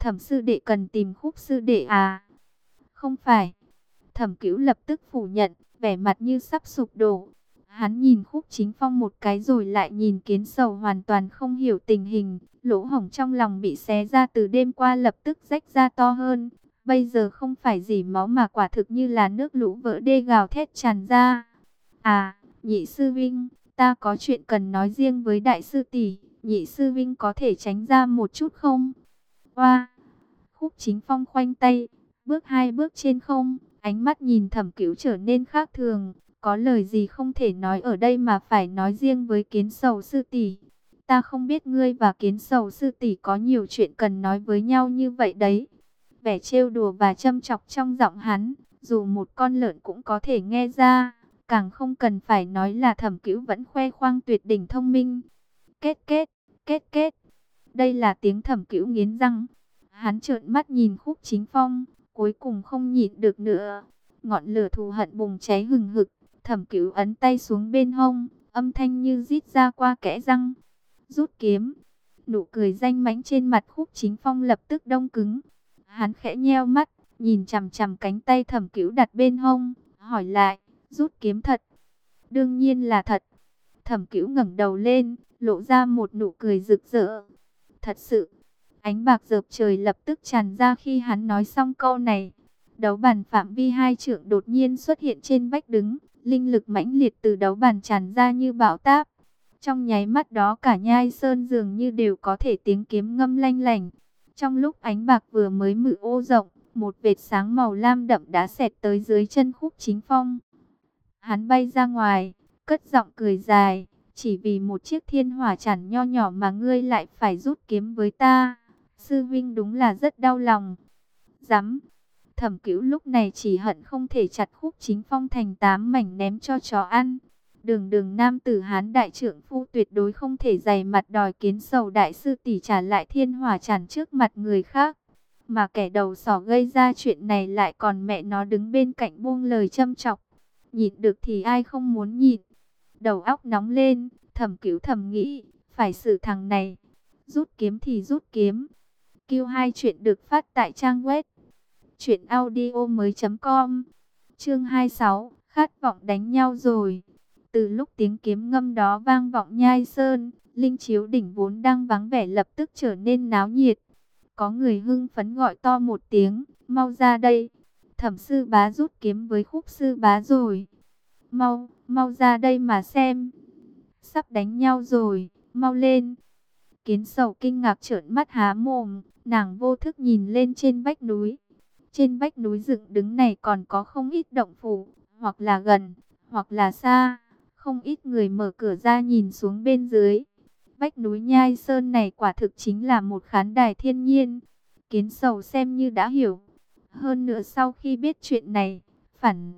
Thẩm sư đệ cần tìm Khúc sư đệ à? Không phải. Thẩm Cửu lập tức phủ nhận, vẻ mặt như sắp sụp đổ. Hắn nhìn Khúc Chính Phong một cái rồi lại nhìn Kiến Sầu, hoàn toàn không hiểu tình hình. Lỗ hổng trong lòng bị xé ra từ đêm qua lập tức rách ra to hơn. Bây giờ không phải dỉ máu mà quả thực như là nước lũ vỡ đê gào thét tràn ra. À, nhị sư vinh, ta có chuyện cần nói riêng với đại sư tỷ. Nhị sư vinh có thể tránh ra một chút không? Oa! Khúc Chính Phong khoanh tay, bước hai bước trên không, ánh mắt nhìn Thẩm Cửu trở nên khác thường. Có lời gì không thể nói ở đây mà phải nói riêng với Kiến Sầu sư tỷ? Ta không biết ngươi và Kiến Sầu sư tỷ có nhiều chuyện cần nói với nhau như vậy đấy. Vẻ trêu đùa và châm chọc trong giọng hắn, dù một con lợn cũng có thể nghe ra. Càng không cần phải nói là Thẩm Cửu vẫn khoe khoang tuyệt đỉnh thông minh. Kết kết, kết kết. Đây là tiếng Thẩm Cửu nghiến răng. Hắn trợn mắt nhìn Khúc Chính Phong, cuối cùng không nhịn được nữa. Ngọn lửa thù hận bùng cháy hừng hực, Thẩm Cửu ấn tay xuống bên hông, âm thanh như rít ra qua kẽ răng. Rút kiếm. Nụ cười danh mãnh trên mặt Khúc Chính Phong lập tức đông cứng. Hắn khẽ nheo mắt, nhìn chằm chằm cánh tay Thẩm Cửu đặt bên hông, hỏi lại, rút kiếm thật? Đương nhiên là thật. Thẩm Cửu ngẩng đầu lên, lộ ra một nụ cười rực rỡ. Thật sự. Ánh bạc rợp trời lập tức tràn ra khi hắn nói xong câu này. Đấu bàn phạm vi 2 trượng đột nhiên xuất hiện trên vách đứng, linh lực mãnh liệt từ đấu bàn tràn ra như bão táp. Trong nháy mắt đó cả Nhai Sơn dường như đều có thể tiếng kiếm ngâm lanh lảnh. Trong lúc ánh bạc vừa mới mự ô rộng, một vệt sáng màu lam đậm đã xẹt tới dưới chân Khúc Chính Phong. Hắn bay ra ngoài, cất giọng cười dài, chỉ vì một chiếc thiên hỏa chản nho nhỏ mà ngươi lại phải rút kiếm với ta. Sư vinh đúng là rất đau lòng. Dám. Thẩm Cửu lúc này chỉ hận không thể chặt Khúc Chính Phong thành 8 mảnh ném cho chó ăn. Đường nam tử Hán đại trượng phu tuyệt đối không thể dày mặt đòi Kiến Sầu đại sư tỷ trả lại thiên hỏa chản trước mặt người khác. Mà kẻ đầu sỏ gây ra chuyện này lại còn mẹ nó đứng bên cạnh buông lời châm chọc. Nhịn được thì ai không muốn nhịn. Đầu óc nóng lên, Thẩm Cửu thầm nghĩ, phải xử thằng này. Rút kiếm thì rút kiếm. Q2 chuyện được phát tại trang web truyệnaudiomoi.com. Chương 26, khát vọng đánh nhau rồi. Từ lúc tiếng kiếm ngâm đó vang vọng Nhai Sơn, Linh Chiếu đỉnh vốn đang vắng vẻ lập tức trở nên náo nhiệt. Có người hưng phấn gọi to một tiếng, mau ra đây. Thẩm sư bá rút kiếm với Khúc sư bá rồi. Mau ra đây mà xem. Sắp đánh nhau rồi, mau lên. Kiến Sầu kinh ngạc trợn mắt há mồm, nàng vô thức nhìn lên trên vách núi. Trên vách núi dựng đứng này còn có không ít động phủ, hoặc là gần, hoặc là xa. Không ít người mở cửa ra nhìn xuống bên dưới. Vách núi Nhai Sơn này quả thực chính là một khán đài thiên nhiên. Kiến Sầu xem như đã hiểu. Hơn nữa sau khi biết chuyện này, phản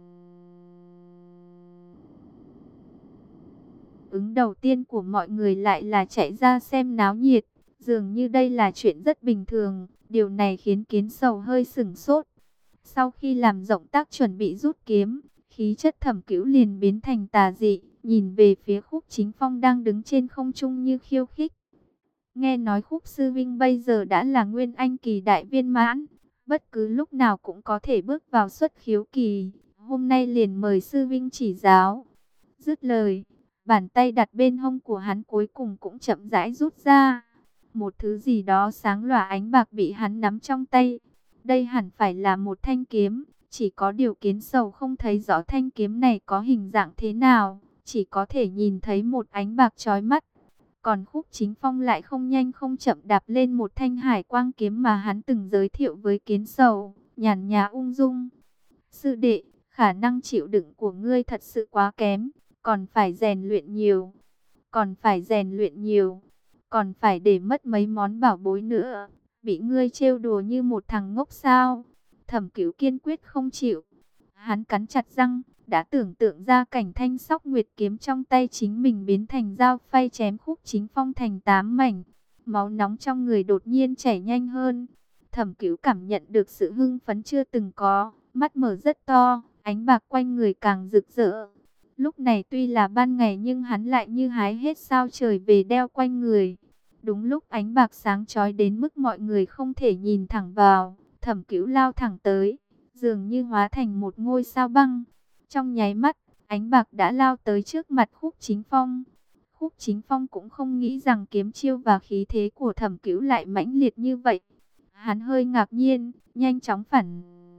ứng đầu tiên của mọi người lại là chạy ra xem náo nhiệt. Dường như đây là chuyện rất bình thường. Điều này khiến Kiến Sầu hơi sửng sốt. Sau khi làm động tác chuẩn bị rút kiếm, khí chất Thẩm Cửu liền biến thành tà dị, nhìn về phía Khúc Chính Phong đang đứng trên không trung như khiêu khích. Nghe nói Khúc sư vinh bây giờ đã là Nguyên Anh kỳ đại viên mãn, bất cứ lúc nào cũng có thể bước vào xuất khiếu kỳ. Hôm nay liền mời sư vinh chỉ giáo. Dứt lời, bàn tay đặt bên hông của hắn cuối cùng cũng chậm rãi rút ra. Một thứ gì đó sáng lòa ánh bạc bị hắn nắm trong tay. Đây hẳn phải là một thanh kiếm, chỉ có điều Kiến Sầu không thấy rõ thanh kiếm này có hình dạng thế nào, chỉ có thể nhìn thấy một ánh bạc chói mắt. Còn Khúc Chính Phong lại không nhanh không chậm đạp lên một thanh hải quang kiếm mà hắn từng giới thiệu với Kiến Sầu, nhàn nhã ung dung. Sư đệ, khả năng chịu đựng của ngươi thật sự quá kém, còn phải rèn luyện nhiều, còn phải rèn luyện nhiều, còn phải để mất mấy món bảo bối nữa. Bị ngươi trêu đùa như một thằng ngốc sao? Thẩm Cửu kiên quyết không chịu. Hắn cắn chặt răng, đã tưởng tượng ra cảnh thanh sóc nguyệt kiếm trong tay chính mình biến thành dao phay chém Khúc Chính Phong thành 8 mảnh. Máu nóng trong người đột nhiên chảy nhanh hơn. Thẩm Cửu cảm nhận được sự hưng phấn chưa từng có, mắt mở rất to, ánh bạc quanh người càng rực rỡ. Lúc này tuy là ban ngày nhưng hắn lại như hái hết sao trời về đeo quanh người. Đúng lúc ánh bạc sáng chói đến mức mọi người không thể nhìn thẳng vào, Thẩm Cửu lao thẳng tới, dường như hóa thành một ngôi sao băng. Trong nháy mắt, ánh bạc đã lao tới trước mặt Khúc Chính Phong. Khúc Chính Phong cũng không nghĩ rằng kiếm chiêu và khí thế của Thẩm Cửu lại mãnh liệt như vậy. Hắn hơi ngạc nhiên, nhanh chóng phản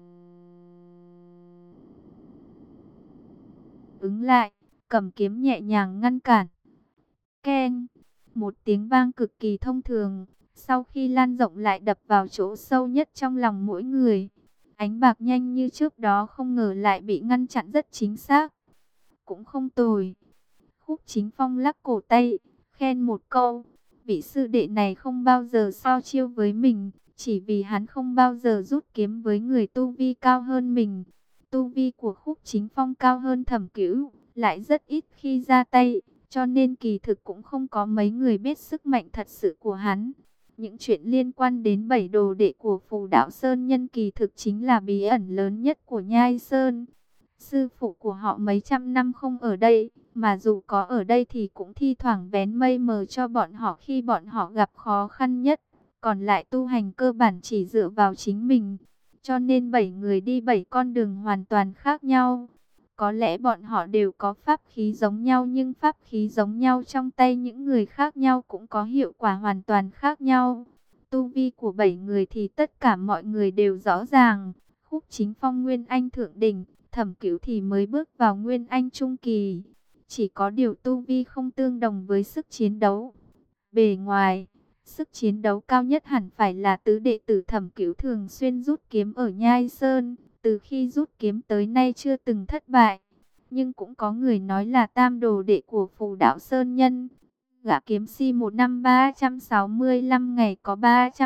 ứng lại, cầm kiếm nhẹ nhàng ngăn cản. Keng, một tiếng vang cực kỳ thông thường, sau khi lan rộng lại đập vào chỗ sâu nhất trong lòng mỗi người. Ánh bạc nhanh như trước đó không ngờ lại bị ngăn chặn rất chính xác. Cũng không tồi. Khúc Chính Phong lắc cổ tay, khen một câu. Vị sư đệ này không bao giờ so chiêu với mình, chỉ vì hắn không bao giờ rút kiếm với người tu vi cao hơn mình. Tu vi của Khúc Chính Phong cao hơn Thẩm Cửu, lại rất ít khi ra tay, cho nên kỳ thực cũng không có mấy người biết sức mạnh thật sự của hắn. Những chuyện liên quan đến 7 đồ đệ của Phù Đạo Sơn Nhân kỳ thực chính là bí ẩn lớn nhất của Nhai Sơn. Sư phụ của họ mấy trăm năm không ở đây, mà dù có ở đây thì cũng thi thoảng vén mây mờ cho bọn họ khi bọn họ gặp khó khăn nhất. Còn lại tu hành cơ bản chỉ dựa vào chính mình. Cho nên 7 người đi 7 con đường hoàn toàn khác nhau. Có lẽ bọn họ đều có pháp khí giống nhau, nhưng pháp khí giống nhau trong tay những người khác nhau cũng có hiệu quả hoàn toàn khác nhau. Tu vi của 7 người thì tất cả mọi người đều rõ ràng. Khúc Chính Phong Nguyên Anh Thượng Đỉnh, Thẩm Cửu thì mới bước vào Nguyên Anh Trung Kỳ. Chỉ có điều tu vi không tương đồng với sức chiến đấu. Bề ngoài, sức chiến đấu cao nhất hẳn phải là tứ đệ tử Thẩm Cửu thường xuyên rút kiếm ở Nhai Sơn. Từ khi rút kiếm tới nay chưa từng thất bại. Nhưng cũng có người nói là tam đồ đệ của Phù Đạo Sơn Nhân. Gã kiếm si một năm 365 ngày có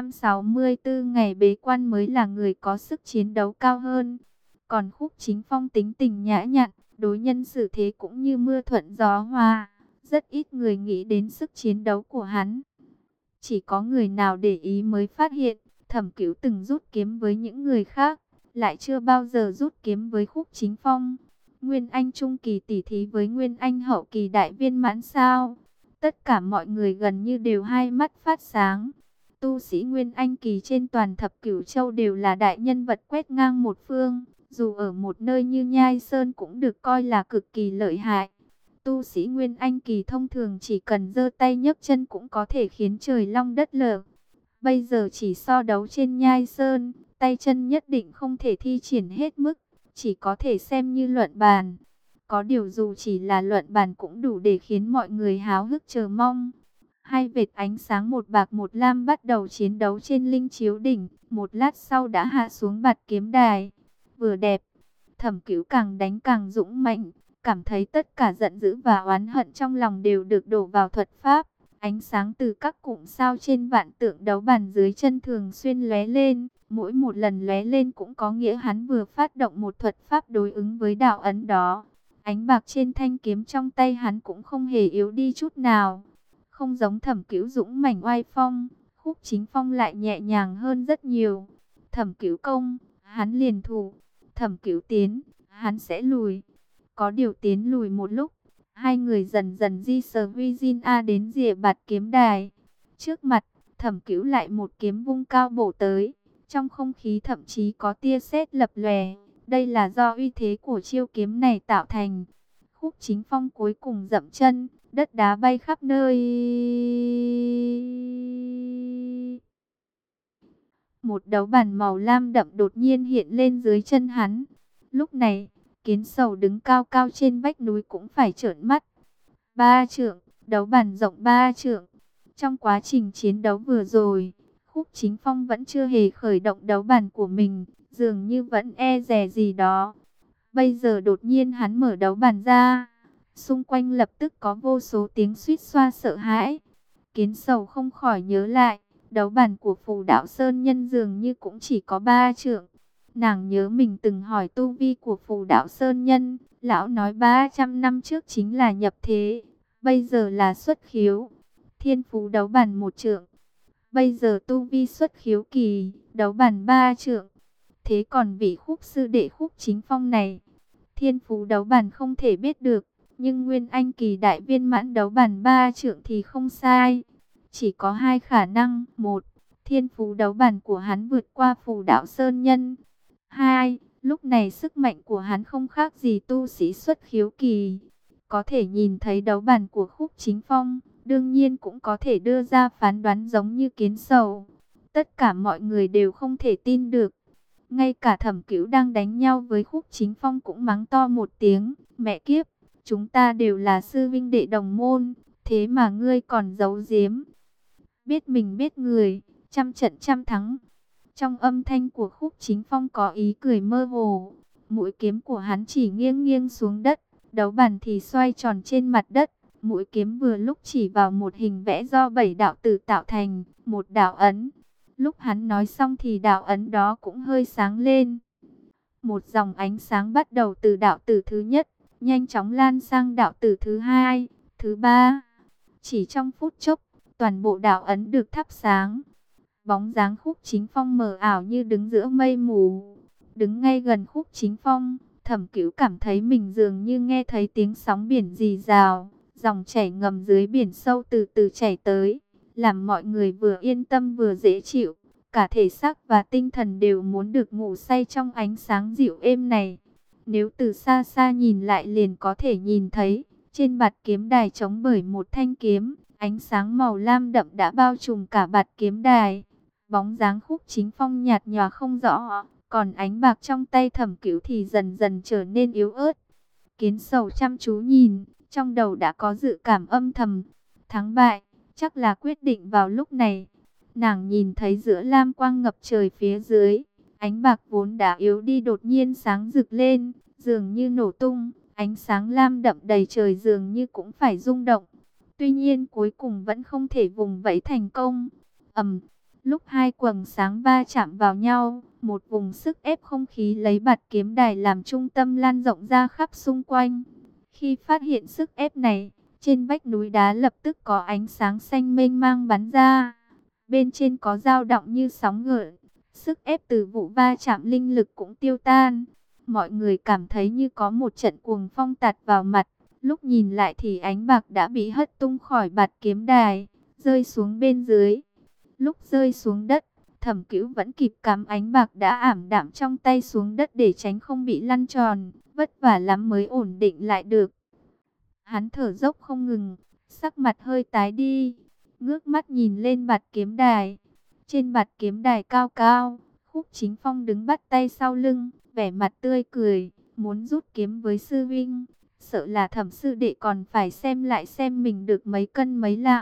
364 ngày bế quan mới là người có sức chiến đấu cao hơn. Còn Khúc Chính Phong tính tình nhã nhặn, đối nhân xử thế cũng như mưa thuận gió hòa. Rất ít người nghĩ đến sức chiến đấu của hắn. Chỉ có người nào để ý mới phát hiện, Thẩm Cửu từng rút kiếm với những người khác, lại chưa bao giờ rút kiếm với Khúc Chính Phong. Nguyên Anh Trung Kỳ tỷ thí với Nguyên Anh Hậu Kỳ đại viên mãn sao? Tất cả mọi người gần như đều hai mắt phát sáng. Tu sĩ Nguyên Anh Kỳ trên toàn thập cửu châu đều là đại nhân vật quét ngang một phương. Dù ở một nơi như Nhai Sơn cũng được coi là cực kỳ lợi hại. Tu sĩ Nguyên Anh Kỳ thông thường chỉ cần giơ tay nhấc chân cũng có thể khiến trời long đất lở. Bây giờ chỉ so đấu trên Nhai Sơn, tay chân nhất định không thể thi triển hết mức, chỉ có thể xem như luận bàn. Có điều dù chỉ là luận bàn cũng đủ để khiến mọi người háo hức chờ mong. Hai vệt ánh sáng một bạc một lam bắt đầu chiến đấu trên linh chiếu đỉnh, một lát sau đã hạ xuống bạt kiếm đài. Vừa đẹp, Thẩm Cửu càng đánh càng dũng mạnh, cảm thấy tất cả giận dữ và oán hận trong lòng đều được đổ vào thuật pháp. Ánh sáng từ các cụm sao trên vạn tượng đấu bàn dưới chân thường xuyên lóe lên, mỗi một lần lóe lên cũng có nghĩa hắn vừa phát động một thuật pháp đối ứng với đạo ấn đó. Ánh bạc trên thanh kiếm trong tay hắn cũng không hề yếu đi chút nào. Không giống Thẩm Cửu dũng mãnh oai phong, Khúc Chính Phong lại nhẹ nhàng hơn rất nhiều. Thẩm Cửu công, hắn liền thủ, Thẩm Cửu tiến, hắn sẽ lùi. Có điều tiến lùi một lúc, hai người dần dần di sờ huy Jin A đến rìa bạt kiếm đài. Trước mặt, Thẩm Cửu lại một kiếm vung cao bổ tới. Trong không khí thậm chí có tia sét lập lòe. Đây là do uy thế của chiêu kiếm này tạo thành. Khúc Chính Phong cuối cùng dậm chân, đất đá bay khắp nơi. Một đấu bản màu lam đậm đột nhiên hiện lên dưới chân hắn. Lúc này, Kiến Sầu đứng cao cao trên vách núi cũng phải trợn mắt. 3 trượng, đấu bản rộng 3 trượng. Trong quá trình chiến đấu vừa rồi, Khúc Chính Phong vẫn chưa hề khởi động đấu bản của mình, dường như vẫn e dè gì đó. Bây giờ đột nhiên hắn mở đấu bản ra, xung quanh lập tức có vô số tiếng suýt xoa sợ hãi. Kiến Sầu không khỏi nhớ lại, đấu bản của Phù Đạo Sơn Nhân dường như cũng chỉ có 3 trượng. Nàng nhớ mình từng hỏi tu vi của Phù Đạo Sơn Nhân, lão nói 300 năm trước chính là nhập thế, bây giờ là xuất khiếu. Thiên phú đấu bản 1 trượng, bây giờ tu vi xuất khiếu kỳ, đấu bản 3 trượng. Thế còn vị Khúc sư đệ Khúc Chính Phong này, thiên phú đấu bản không thể biết được, nhưng Nguyên Anh kỳ đại viên mãn đấu bản 3 trượng thì không sai. Chỉ có hai khả năng: một, thiên phú đấu bản của hắn vượt qua Phù Đạo Sơn Nhân; hai, lúc này sức mạnh của hắn không khác gì tu sĩ xuất khiếu kỳ. Có thể nhìn thấy đấu bản của Khúc Chính Phong, đương nhiên cũng có thể đưa ra phán đoán giống như Kiến Sầu. Tất cả mọi người đều không thể tin được. Ngay cả Thẩm Cửu đang đánh nhau với Khúc Chính Phong cũng mắng to một tiếng: mẹ kiếp, chúng ta đều là sư vinh đệ đồng môn, thế mà ngươi còn giấu giếm. Biết mình biết người, trăm trận trăm thắng. Trong âm thanh của Khúc Chính Phong có ý cười mơ hồ. Mũi kiếm của hắn chỉ nghiêng nghiêng xuống đất, đấu bản thì xoay tròn trên mặt đất. Mũi kiếm vừa lúc chỉ vào một hình vẽ do 7 đạo tử tạo thành, một đạo ấn. Lúc hắn nói xong thì đạo ấn đó cũng hơi sáng lên. Một dòng ánh sáng bắt đầu từ đạo tử thứ nhất, nhanh chóng lan sang đạo tử thứ hai, thứ ba. Chỉ trong phút chốc, toàn bộ đạo ấn được thắp sáng. Bóng dáng Khúc Chính Phong mờ ảo như đứng giữa mây mù. Đứng ngay gần Khúc Chính Phong, Thẩm Cửu cảm thấy mình dường như nghe thấy tiếng sóng biển rì rào, dòng chảy ngầm dưới biển sâu từ từ chảy tới, làm mọi người vừa yên tâm vừa dễ chịu. Cả thể xác và tinh thần đều muốn được ngủ say trong ánh sáng dịu êm này. Nếu từ xa xa nhìn lại liền có thể nhìn thấy, trên bạt kiếm đài trống bởi một thanh kiếm, ánh sáng màu lam đậm đã bao trùm cả bạt kiếm đài. Bóng dáng Khúc Chính Phong nhạt nhòa không rõ, còn ánh bạc trong tay Thẩm Cửu thì dần dần trở nên yếu ớt. Kiến Sầu chăm chú nhìn, trong đầu đã có dự cảm âm thầm, thắng bại chắc là quyết định vào lúc này. Nàng nhìn thấy giữa lam quang ngập trời phía dưới, ánh bạc vốn đã yếu đi đột nhiên sáng rực lên, dường như nổ tung, ánh sáng lam đậm đầy trời dường như cũng phải rung động. Tuy nhiên cuối cùng vẫn không thể vùng vẫy thành công. Lúc hai quầng sáng va chạm vào nhau, một vùng sức ép không khí lấy bạt kiếm đài làm trung tâm lan rộng ra khắp xung quanh. Khi phát hiện sức ép này, trên vách núi đá lập tức có ánh sáng xanh mênh mang bắn ra. Bên trên có dao động như sóng gợn, sức ép từ vụ va chạm linh lực cũng tiêu tan. Mọi người cảm thấy như có một trận cuồng phong tạt vào mặt. Lúc nhìn lại thì ánh bạc đã bị hất tung khỏi bạt kiếm đài, rơi xuống bên dưới. Lúc rơi xuống đất, Thẩm Cửu vẫn kịp cắm ánh bạc đã ảm đạm trong tay xuống đất để tránh không bị lăn tròn, vất vả lắm mới ổn định lại được. Hắn thở dốc không ngừng, sắc mặt hơi tái đi, ngước mắt nhìn lên bạt kiếm đài. Trên bạt kiếm đài cao cao, Khúc Chính Phong đứng bắt tay sau lưng, vẻ mặt tươi cười, muốn rút kiếm với sư vinh. Sợ là Thẩm sư đệ còn phải xem lại xem mình được mấy cân mấy lạng.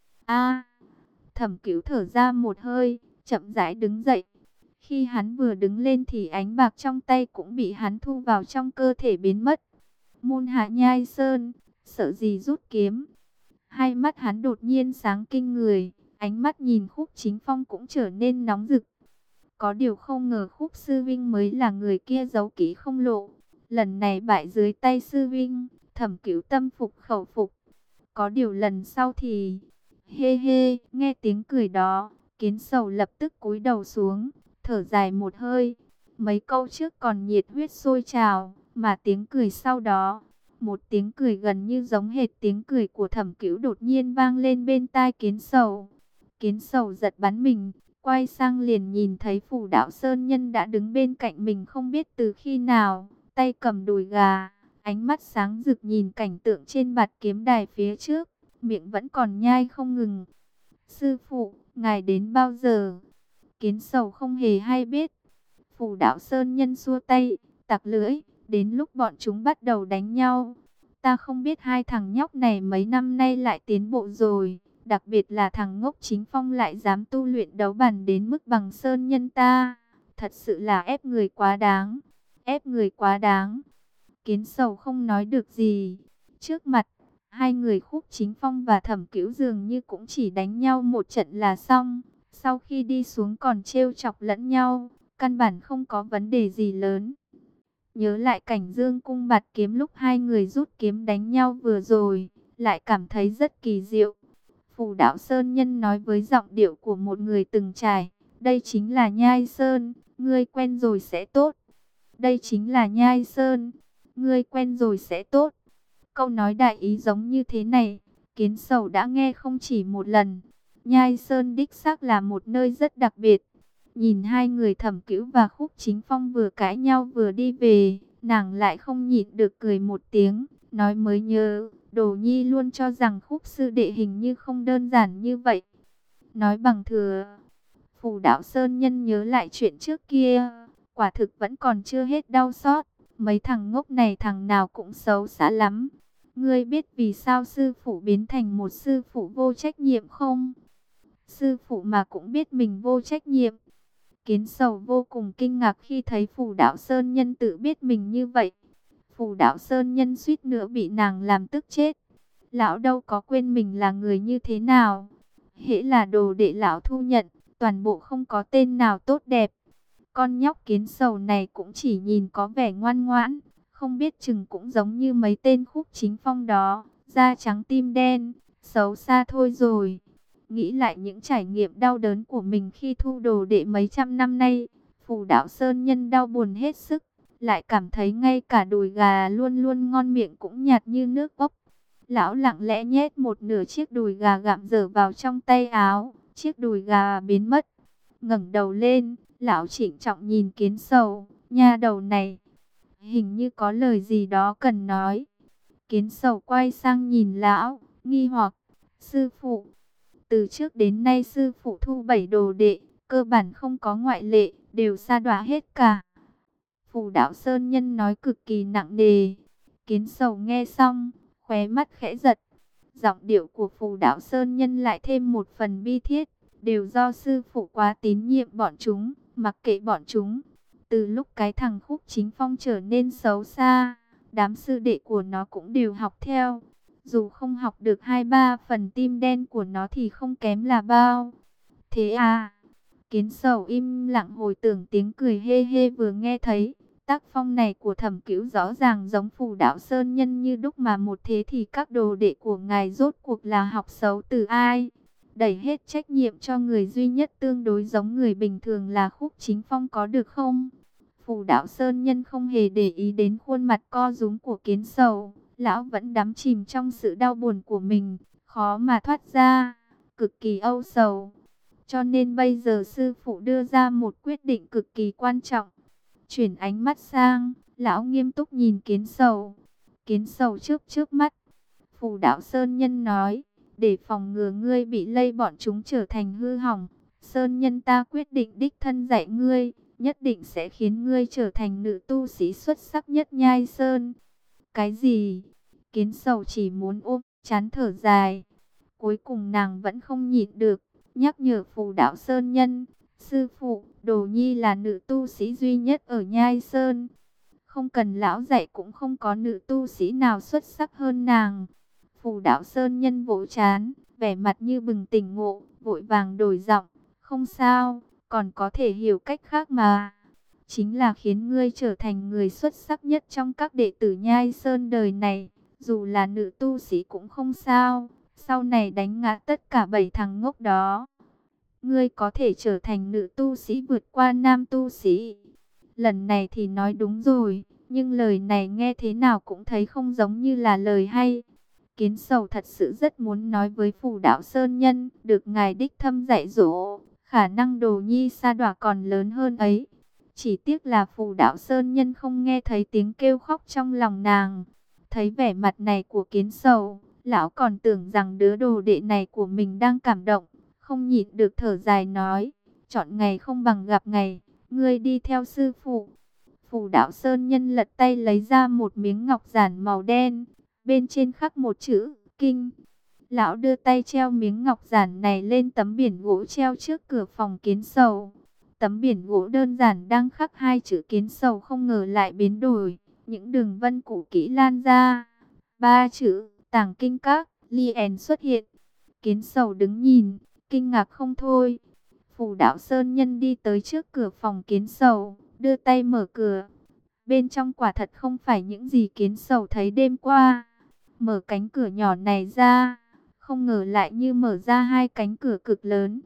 Thẩm Cửu thở ra một hơi, chậm rãi đứng dậy. Khi hắn vừa đứng lên thì ánh bạc trong tay cũng bị hắn thu vào trong cơ thể biến mất. Môn Hạ Nhai Sơn, sợ gì rút kiếm. Hai mắt hắn đột nhiên sáng kinh người, ánh mắt nhìn Khúc Chính Phong cũng trở nên nóng rực. Có điều không ngờ Khúc sư vinh mới là người kia giấu kỹ không lộ. Lần này bại dưới tay sư vinh, Thẩm Cửu tâm phục khẩu phục. Có điều lần sau thì... Hê hê, nghe tiếng cười đó, Kiến Sầu lập tức cúi đầu xuống, thở dài một hơi. Mấy câu trước còn nhiệt huyết sôi trào, mà tiếng cười sau đó, một tiếng cười gần như giống hệt tiếng cười của Thẩm Cửu đột nhiên vang lên bên tai Kiến Sầu. Kiến Sầu giật bắn mình, quay sang liền nhìn thấy Phù Đạo Sơn Nhân đã đứng bên cạnh mình không biết từ khi nào, tay cầm đùi gà, ánh mắt sáng rực nhìn cảnh tượng trên bạt kiếm đài phía trước, miệng vẫn còn nhai không ngừng. Sư phụ, ngài đến bao giờ? Kiến Sầu không hề hay biết. Phù Đạo Sơn Nhân xua tay, tặc lưỡi, đến lúc bọn chúng bắt đầu đánh nhau. Ta không biết hai thằng nhóc này mấy năm nay lại tiến bộ rồi, đặc biệt là thằng ngốc Chính Phong lại dám tu luyện đấu bản đến mức bằng Sơn Nhân ta. Thật sự là ép người quá đáng, ép người quá đáng. Kiến Sầu không nói được gì. Trước mặt, hai người Khúc Chính Phong và Thẩm Cửu dường như cũng chỉ đánh nhau một trận là xong. Sau khi đi xuống còn trêu chọc lẫn nhau, căn bản không có vấn đề gì lớn. Nhớ lại cảnh Dương cung bạt kiếm lúc hai người rút kiếm đánh nhau vừa rồi, lại cảm thấy rất kỳ diệu. Phù Đạo Sơn Nhân nói với giọng điệu của một người từng trải, đây chính là Nhai Sơn, ngươi quen rồi sẽ tốt. Đây chính là Nhai Sơn, ngươi quen rồi sẽ tốt. Câu nói đại ý giống như thế này, Kiến Sầu đã nghe không chỉ một lần. Nhai Sơn đích xác là một nơi rất đặc biệt. Nhìn hai người Thẩm Cửu và Khúc Chính Phong vừa cãi nhau vừa đi về, nàng lại không nhịn được cười một tiếng, nói mới nhớ, Đồ Nhi luôn cho rằng Khúc sư đệ hình như không đơn giản như vậy. Nói bằng thừa, Phù Đạo Sơn Nhân nhớ lại chuyện trước kia, quả thực vẫn còn chưa hết đau xót. Mấy thằng ngốc này thằng nào cũng xấu xa lắm. Ngươi biết vì sao sư phụ biến thành một sư phụ vô trách nhiệm không? Sư phụ mà cũng biết mình vô trách nhiệm. Kiến Sầu vô cùng kinh ngạc khi thấy Phù Đạo Sơn Nhân tự biết mình như vậy. Phù Đạo Sơn Nhân suýt nữa bị nàng làm tức chết. Lão đâu có quên mình là người như thế nào. Hễ là đồ đệ lão thu nhận, toàn bộ không có tên nào tốt đẹp. Con nhóc Kiến Sầu này cũng chỉ nhìn có vẻ ngoan ngoãn, không biết chừng cũng giống như mấy tên Khúc Chính Phong đó, da trắng tim đen, xấu xa thôi rồi. Nghĩ lại những trải nghiệm đau đớn của mình khi thu đồ đệ mấy trăm năm nay, Phù Đạo Sơn Nhân đau buồn hết sức, lại cảm thấy ngay cả đùi gà luôn luôn ngon miệng cũng nhạt như nước ốc. Lão lặng lẽ nhét một nửa chiếc đùi gà gặm dở vào trong tay áo, chiếc đùi gà biến mất. Ngẩng đầu lên, lão trịnh trọng nhìn Kiến Sầu, nha đầu này, hình như có lời gì đó cần nói. Kiến Sầu quay sang nhìn lão, nghi hoặc, sư phụ, từ trước đến nay sư phụ thu 7 đồ đệ, cơ bản không có ngoại lệ, đều sa đọa hết cả. Phù Đạo Sơn Nhân nói cực kỳ nặng nề. Kiến Sầu nghe xong, khóe mắt khẽ giật. Giọng điệu của Phù Đạo Sơn Nhân lại thêm một phần bi thiết, đều do sư phụ quá tín nhiệm bọn chúng, mặc kệ bọn chúng. Từ lúc cái thằng Khúc Chính Phong trở nên xấu xa, đám sư đệ của nó cũng đều học theo. Dù không học được 2-3 phần tim đen của nó thì không kém là bao. Thế à? Kiến Sầu im lặng hồi tưởng tiếng cười hê hê vừa nghe thấy. Tác phong này của Thẩm Cửu rõ ràng giống Phù Đạo Sơn Nhân như đúc mà một, thế thì các đồ đệ của ngài rốt cuộc là học xấu từ ai? Đẩy hết trách nhiệm cho người duy nhất tương đối giống người bình thường là Khúc Chính Phong có được không? Phù Đạo Sơn Nhân không hề để ý đến khuôn mặt co rúm của Kiến Sầu. Lão vẫn đắm chìm trong sự đau buồn của mình, khó mà thoát ra, cực kỳ âu sầu. Cho nên bây giờ sư phụ đưa ra một quyết định cực kỳ quan trọng. Chuyển ánh mắt sang, lão nghiêm túc nhìn Kiến Sầu. Kiến Sầu chớp chớp mắt. Phù Đạo Sơn Nhân nói, để phòng ngừa ngươi bị lây bọn chúng trở thành hư hỏng, Sơn Nhân ta quyết định đích thân dạy ngươi, nhất định sẽ khiến ngươi trở thành nữ tu sĩ xuất sắc nhất Nhai Sơn. Cái gì? Kiến Sầu chỉ muốn ôm chán thở dài. Cuối cùng nàng vẫn không nhịn được, nhắc nhở Phù Đạo Sơn Nhân, sư phụ, Đồ Nhi là nữ tu sĩ duy nhất ở Nhai Sơn. Không cần lão dạy cũng không có nữ tu sĩ nào xuất sắc hơn nàng. Phù Đạo Sơn Nhân vỗ chán, vẻ mặt như bừng tỉnh ngộ, vội vàng đổi giọng, không sao, còn có thể hiểu cách khác mà. Chính là khiến ngươi trở thành người xuất sắc nhất trong các đệ tử Nhai Sơn đời này. Dù là nữ tu sĩ cũng không sao, sau này đánh ngã tất cả 7 thằng ngốc đó. Ngươi có thể trở thành nữ tu sĩ vượt qua nam tu sĩ. Lần này thì nói đúng rồi, nhưng lời này nghe thế nào cũng thấy không giống như là lời hay. Kiến Sầu thật sự rất muốn nói với Phù Đạo Sơn Nhân, được ngài đích thâm dạy dỗ, khả năng Đồ Nhi sa đọa còn lớn hơn ấy. Chỉ tiếc là Phù Đạo Sơn Nhân không nghe thấy tiếng kêu khóc trong lòng nàng. Thấy vẻ mặt này của Kiến Sầu, lão còn tưởng rằng đứa đồ đệ này của mình đang cảm động, không nhịn được thở dài nói, chọn ngày không bằng gặp ngày, ngươi đi theo sư phụ. Phù Đạo Sơn Nhân lật tay lấy ra một miếng ngọc giản màu đen, bên trên khắc một chữ kinh. Lão đưa tay treo miếng ngọc giản này lên tấm biển gỗ treo trước cửa phòng Kiến Sầu. Tấm biển gỗ đơn giản đang khắc hai chữ Kiến Sầu không ngờ lại biến đổi, những đường vân cũ kỹ lan ra. Ba chữ Tàng Kinh Các, Lien xuất hiện. Kiến Sầu đứng nhìn, kinh ngạc không thôi. Phù Đạo Sơn Nhân đi tới trước cửa phòng Kiến Sầu, đưa tay mở cửa. Bên trong quả thật không phải những gì Kiến Sầu thấy đêm qua. Mở cánh cửa nhỏ này ra, không ngờ lại như mở ra hai cánh cửa cực lớn.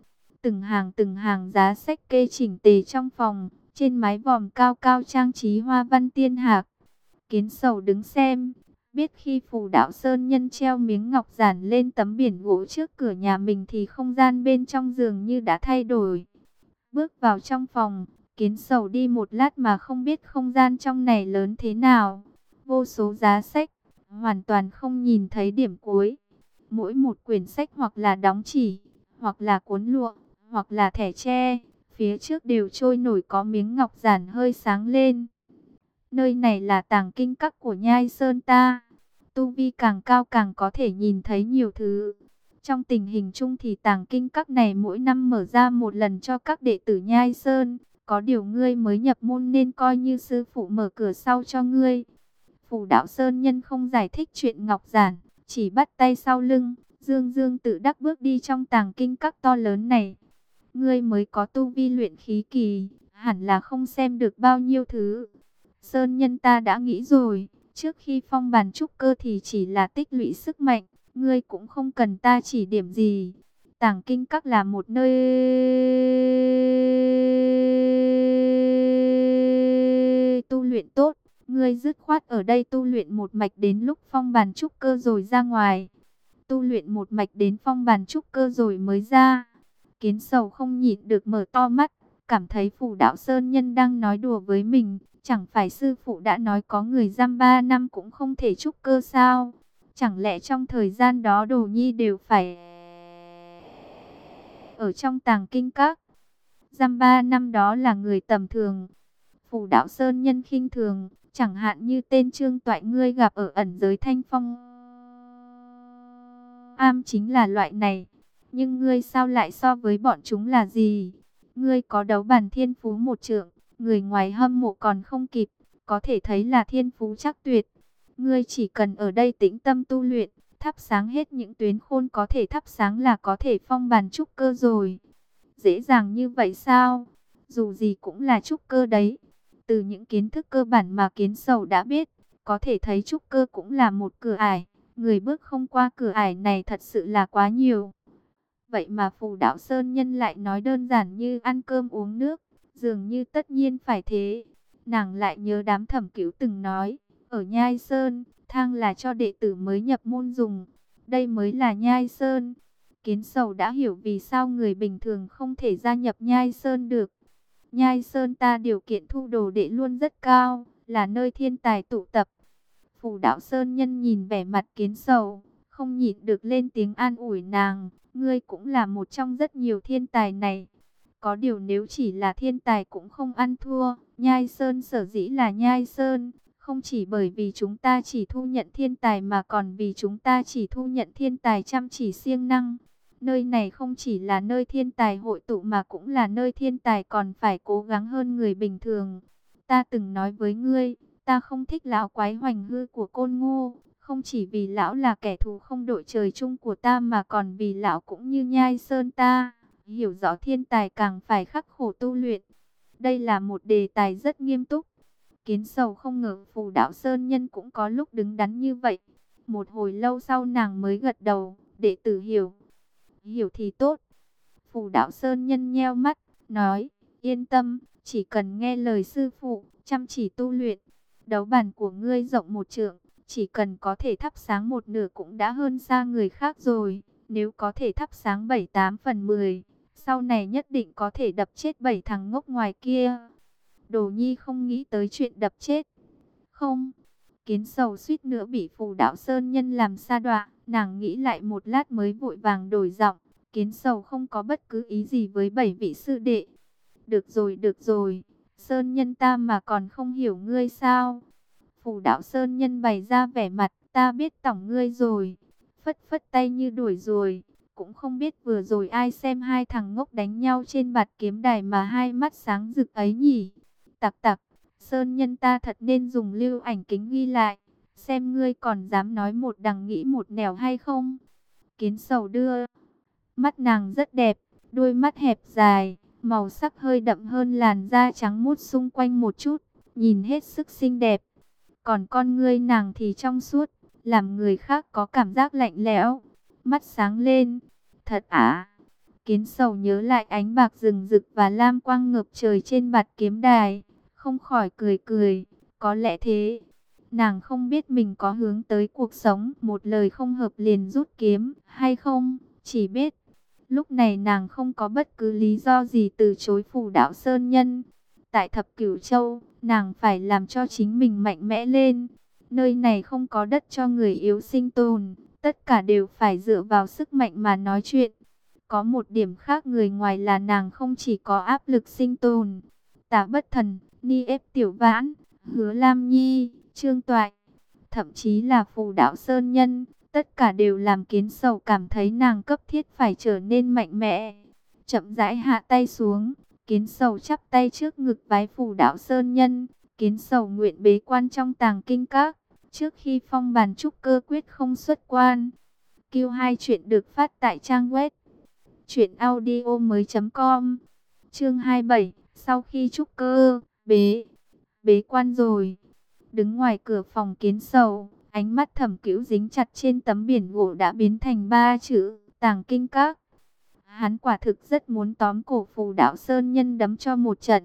Từng hàng giá sách kê chỉnh tề trong phòng, trên mái vòm cao cao trang trí hoa văn tiên hạc. Kiến Sầu đứng xem, Biết khi Phù Đạo Sơn Nhân treo miếng ngọc giản lên tấm biển gỗ trước cửa nhà mình thì không gian bên trong dường như đã thay đổi. Bước vào trong phòng, Kiến Sầu đi một lát mà không biết không gian trong này lớn thế nào. Vô số giá sách, hoàn toàn không nhìn thấy điểm cuối. Mỗi một quyển sách hoặc là đóng chỉ, hoặc là cuốn lụa, hoặc là thẻ tre, phía trước đều trôi nổi có miếng ngọc giản hơi sáng lên. Nơi này là tàng kinh các của Nhai Sơn ta. Tu vi càng cao càng có thể nhìn thấy nhiều thứ. Trong tình hình chung thì tàng kinh các này mỗi năm mở ra một lần cho các đệ tử Nhai Sơn. Có điều ngươi mới nhập môn nên coi như sư phụ mở cửa sau cho ngươi. Phù Đạo Sơn Nhân không giải thích chuyện ngọc giản, chỉ bắt tay sau lưng, dương dương tự đắc bước đi trong tàng kinh các to lớn này. Ngươi mới có tu vi luyện khí kỳ, hẳn là không xem được bao nhiêu thứ. Sơn Nhân ta đã nghĩ rồi, trước khi phong bàn trúc cơ thì chỉ là tích lũy sức mạnh, ngươi cũng không cần ta chỉ điểm gì. Tàng kinh các là một nơi tu luyện tốt, ngươi dứt khoát ở đây tu luyện một mạch đến lúc phong bàn trúc cơ rồi ra ngoài. Tu luyện một mạch đến phong bàn trúc cơ rồi mới ra. Kiến Sầu không nhịn được mở to mắt, cảm thấy Phù Đạo Sơn Nhân đang nói đùa với mình. Chẳng phải sư phụ đã nói có người dăm 3 năm cũng không thể trúc cơ sao? Chẳng lẽ trong thời gian đó Đồ Nhi đều phải ở trong tàng kinh các? Dăm 3 năm đó là người tầm thường. Phù Đạo Sơn Nhân khinh thường, chẳng hạn như tên Trương Toại ngươi gặp ở ẩn giới Thanh Phong Am chính là loại này. Nhưng ngươi sao lại so với bọn chúng là gì? Ngươi có đấu bàn thiên phú một trượng, người ngoài hâm mộ còn không kịp, có thể thấy là thiên phú chắc tuyệt. Ngươi chỉ cần ở đây tĩnh tâm tu luyện, thắp sáng hết những tuyến khôn có thể thắp sáng là có thể phong bàn trúc cơ rồi. Dễ dàng như vậy sao? Dù gì cũng là trúc cơ đấy. Từ những kiến thức cơ bản mà Kiến Sầu đã biết, có thể thấy trúc cơ cũng là một cửa ải. Người bước không qua cửa ải này thật sự là quá nhiều. Vậy mà Phù Đạo Sơn Nhân lại nói đơn giản như ăn cơm uống nước, dường như tất nhiên phải thế. Nàng lại nhớ đám Thẩm Cửu từng nói, ở Nhai Sơn, thang là cho đệ tử mới nhập môn dùng. Đây mới là Nhai Sơn. Kiến Sầu đã hiểu vì sao người bình thường không thể gia nhập Nhai Sơn được. Nhai Sơn ta điều kiện thu đồ đệ luôn rất cao, là nơi thiên tài tụ tập. Phù Đạo Sơn Nhân nhìn vẻ mặt Kiến Sầu, không nhịn được lên tiếng an ủi nàng. Ngươi cũng là một trong rất nhiều thiên tài này. Có điều nếu chỉ là thiên tài cũng không ăn thua. Nhai Sơn sở dĩ là Nhai Sơn, không chỉ bởi vì chúng ta chỉ thu nhận thiên tài mà còn vì chúng ta chỉ thu nhận thiên tài chăm chỉ siêng năng. Nơi này không chỉ là nơi thiên tài hội tụ mà cũng là nơi thiên tài còn phải cố gắng hơn người bình thường. Ta từng nói với ngươi, ta không thích lão quái hoành hư của Côn Ngô. Không chỉ vì lão là kẻ thù không đội trời chung của ta mà còn vì lão cũng như Nhai Sơn ta, hiểu rõ thiên tài càng phải khắc khổ tu luyện. Đây là một đề tài rất nghiêm túc. Kiến Sầu không ngờ Phù Đạo Sơn Nhân cũng có lúc đứng đắn như vậy. Một hồi lâu sau nàng mới gật đầu, đệ tử hiểu. Hiểu thì tốt. Phù Đạo Sơn Nhân nheo mắt, nói, yên tâm, chỉ cần nghe lời sư phụ, chăm chỉ tu luyện. Đấu bàn của ngươi rộng một trượng, chỉ cần có thể thắp sáng một nửa cũng đã hơn xa người khác rồi. Nếu có thể thắp sáng 7/8/10, sau này nhất định có thể đập chết 7 thằng ngốc ngoài kia. Đồ Nhi không nghĩ tới chuyện đập chết. Không. Kiến Sầu suýt nữa bị Phù Đạo Sơn Nhân làm sa đọa. Nàng nghĩ lại một lát mới vội vàng đổi giọng. Kiến Sầu không có bất cứ ý gì với 7 vị sư đệ. Được rồi, được rồi. Sơn Nhân ta mà còn không hiểu ngươi sao? Phù Đạo Sơn Nhân bày ra vẻ mặt, ta biết tổng ngươi rồi. Phất phất tay như đuổi rồi. Cũng không biết vừa rồi ai xem hai thằng ngốc đánh nhau trên bạt kiếm đài mà hai mắt sáng rực ấy nhỉ. Tặc tặc, Sơn Nhân ta thật nên dùng lưu ảnh kính ghi lại. Xem ngươi còn dám nói một đằng nghĩ một nẻo hay không? Kiến Sầu đưa. Mắt nàng rất đẹp, đôi mắt hẹp dài, màu sắc hơi đậm hơn làn da trắng muốt xung quanh một chút, nhìn hết sức xinh đẹp. Còn con ngươi nàng thì trong suốt, làm người khác có cảm giác lạnh lẽo. Mắt sáng lên, thật à? Kiến Sầu nhớ lại ánh bạc rừng rực và lam quang ngập trời trên bạt kiếm đài, không khỏi cười cười, có lẽ thế. Nàng không biết mình có hướng tới cuộc sống một lời không hợp liền rút kiếm hay không, chỉ biết lúc này nàng không có bất cứ lý do gì từ chối Phù Đạo Sơn Nhân. Tại Thập Cửu Châu, nàng phải làm cho chính mình mạnh mẽ lên. Nơi này không có đất cho người yếu sinh tồn, tất cả đều phải dựa vào sức mạnh mà nói chuyện. Có một điểm khác người ngoài là nàng không chỉ có áp lực sinh tồn. Tả Bất Thần, Ni Ép Tiểu Vãn, Hứa Lam Nhi, Trương Toại, thậm chí là Phù Đạo Sơn Nhân, tất cả đều làm Kiến Sầu cảm thấy nàng cấp thiết phải trở nên mạnh mẽ. Chậm rãi hạ tay xuống, Kiến Sầu chắp tay trước ngực vái Phù Đạo Sơn Nhân. Kiến Sầu nguyện bế quan trong Tàng Kinh Các, trước khi phong bàn trúc cơ quyết không xuất quan. Q2 chuyện được phát tại trang web truyệnaudiomoi.com. Chương 27, sau khi trúc cơ, bế quan rồi. Đứng ngoài cửa phòng Kiến Sầu, ánh mắt Thẩm Cửu dính chặt trên tấm biển gỗ đã biến thành 3 chữ Tàng Kinh Các. Hắn quả thực rất muốn tóm cổ Phù Đạo Sơn Nhân đấm cho một trận.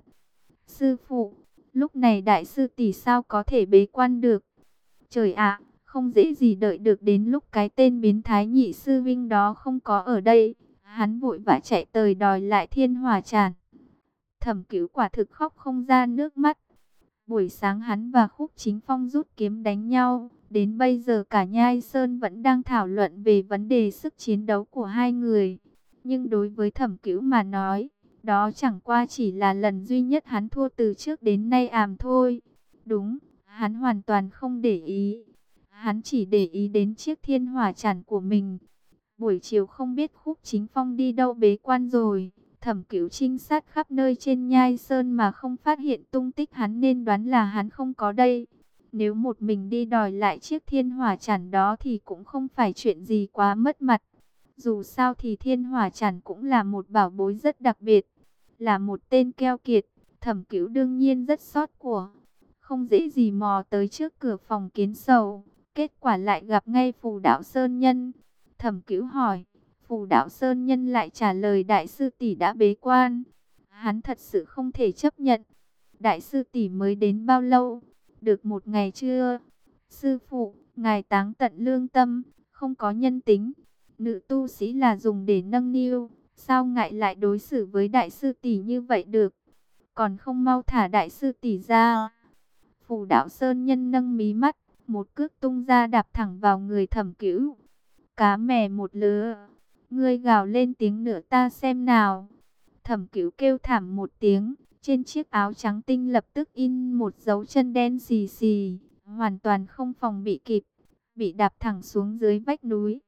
Sư phụ, lúc này đại sư tỷ sao có thể bế quan được? Trời ạ, không dễ gì đợi được đến lúc cái tên biến thái nhị sư vinh đó không có ở đây. Hắn vội vã chạy tới đòi lại Thiên Hỏa Tràn. Thẩm Cửu quả thực khóc không ra nước mắt. Buổi sáng hắn và Khúc Chính Phong rút kiếm đánh nhau. Đến bây giờ cả Nhai Sơn vẫn đang thảo luận về vấn đề sức chiến đấu của hai người. Nhưng đối với Thẩm Cửu mà nói, đó chẳng qua chỉ là lần duy nhất hắn thua từ trước đến nay thôi. Đúng, hắn hoàn toàn không để ý. Hắn chỉ để ý đến chiếc Thiên Hỏa Tràn của mình. Buổi chiều không biết Khúc Chính Phong đi đâu bế quan rồi. Thẩm Cửu trinh sát khắp nơi trên Nhai Sơn mà không phát hiện tung tích hắn nên đoán là hắn không có đây. Nếu một mình đi đòi lại chiếc Thiên Hỏa Tràn đó thì cũng không phải chuyện gì quá mất mặt. Dù sao thì Thiên Hỏa Tràn cũng là một bảo bối rất đặc biệt. Là một tên keo kiệt, Thẩm Cửu đương nhiên rất xót của. Không dễ gì mò tới trước cửa phòng Kiến Sầu. Kết quả lại gặp ngay Phù Đạo Sơn Nhân. Thẩm Cửu hỏi, Phù Đạo Sơn Nhân lại trả lời đại sư tỷ đã bế quan. Hắn thật sự không thể chấp nhận. Đại sư tỷ mới đến bao lâu? Được một ngày chưa? Sư phụ, ngài táng tận lương tâm, không có nhân tính. Nữ tu sĩ là dùng để nâng niu, sao ngại lại đối xử với đại sư tỷ như vậy được? Còn không mau thả đại sư tỷ ra. Phù Đạo Sơn Nhân nâng mí mắt, một cước tung ra đạp thẳng vào người Thẩm Cửu. Cá mè một lứa, ngươi gào lên tiếng nữa ta xem nào. Thẩm Cửu kêu thảm một tiếng, trên chiếc áo trắng tinh lập tức in một dấu chân đen xì xì, hoàn toàn không phòng bị kịp, bị đạp thẳng xuống dưới vách núi.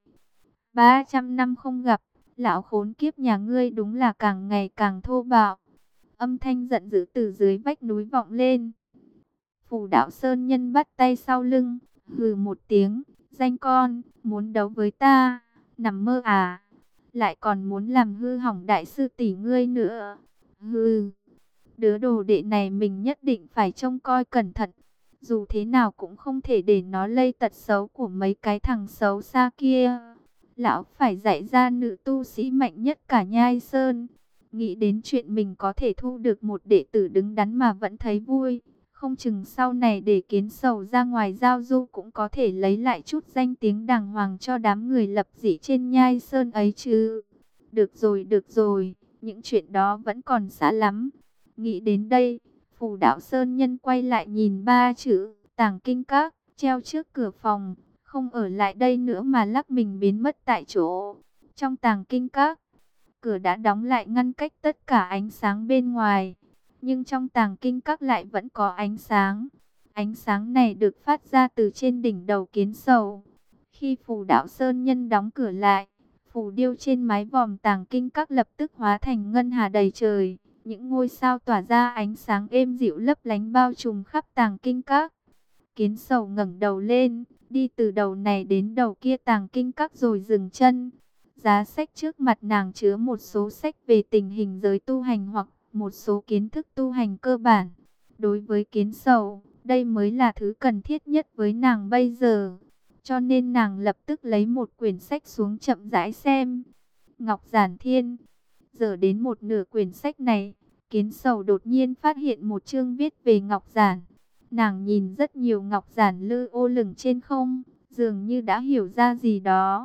300 năm không gặp, lão khốn kiếp nhà ngươi đúng là càng ngày càng thô bạo. Âm thanh giận dữ từ dưới vách núi vọng lên. Phù Đạo Sơn Nhân bắt tay sau lưng, hừ một tiếng, danh con, muốn đấu với ta, nằm mơ à, lại còn muốn làm hư hỏng đại sư tỷ ngươi nữa. Hừ, đứa đồ đệ này mình nhất định phải trông coi cẩn thận, dù thế nào cũng không thể để nó lây tật xấu của mấy cái thằng xấu xa kia. Lão phải dạy ra nữ tu sĩ mạnh nhất cả Nhai Sơn. Nghĩ đến chuyện mình có thể thu được một đệ tử đứng đắn mà vẫn thấy vui. Không chừng sau này để Kiến Sầu ra ngoài giao du cũng có thể lấy lại chút danh tiếng đàng hoàng cho đám người lập dị trên Nhai Sơn ấy chứ. Được rồi, những chuyện đó vẫn còn xa lắm. Nghĩ đến đây, Phù Đạo Sơn Nhân quay lại nhìn 3 chữ Tàng Kinh Các treo trước cửa phòng, không ở lại đây nữa mà lắc mình biến mất tại chỗ. Trong Tàng Kinh Các, cửa đã đóng lại ngăn cách tất cả ánh sáng bên ngoài. Nhưng trong Tàng Kinh Các lại vẫn có ánh sáng. Ánh sáng này được phát ra từ trên đỉnh đầu Kiến Sầu. Khi Phù Đạo Sơn Nhân đóng cửa lại, phù điêu trên mái vòm Tàng Kinh Các lập tức hóa thành ngân hà đầy trời. Những ngôi sao tỏa ra ánh sáng êm dịu lấp lánh bao trùm khắp Tàng Kinh Các. Kiến Sầu ngẩng đầu lên, đi từ đầu này đến đầu kia Tàng Kinh Các rồi dừng chân. Giá sách trước mặt nàng chứa một số sách về tình hình giới tu hành hoặc một số kiến thức tu hành cơ bản. Đối với Kiến Sầu, đây mới là thứ cần thiết nhất với nàng bây giờ. Cho nên nàng lập tức lấy một quyển sách xuống chậm rãi xem. Ngọc Giản Thiên. Giờ đến một nửa quyển sách này, Kiến Sầu đột nhiên phát hiện một chương viết về Ngọc Giản. Nàng nhìn rất nhiều ngọc giản lơ ô lửng trên không, dường như đã hiểu ra gì đó.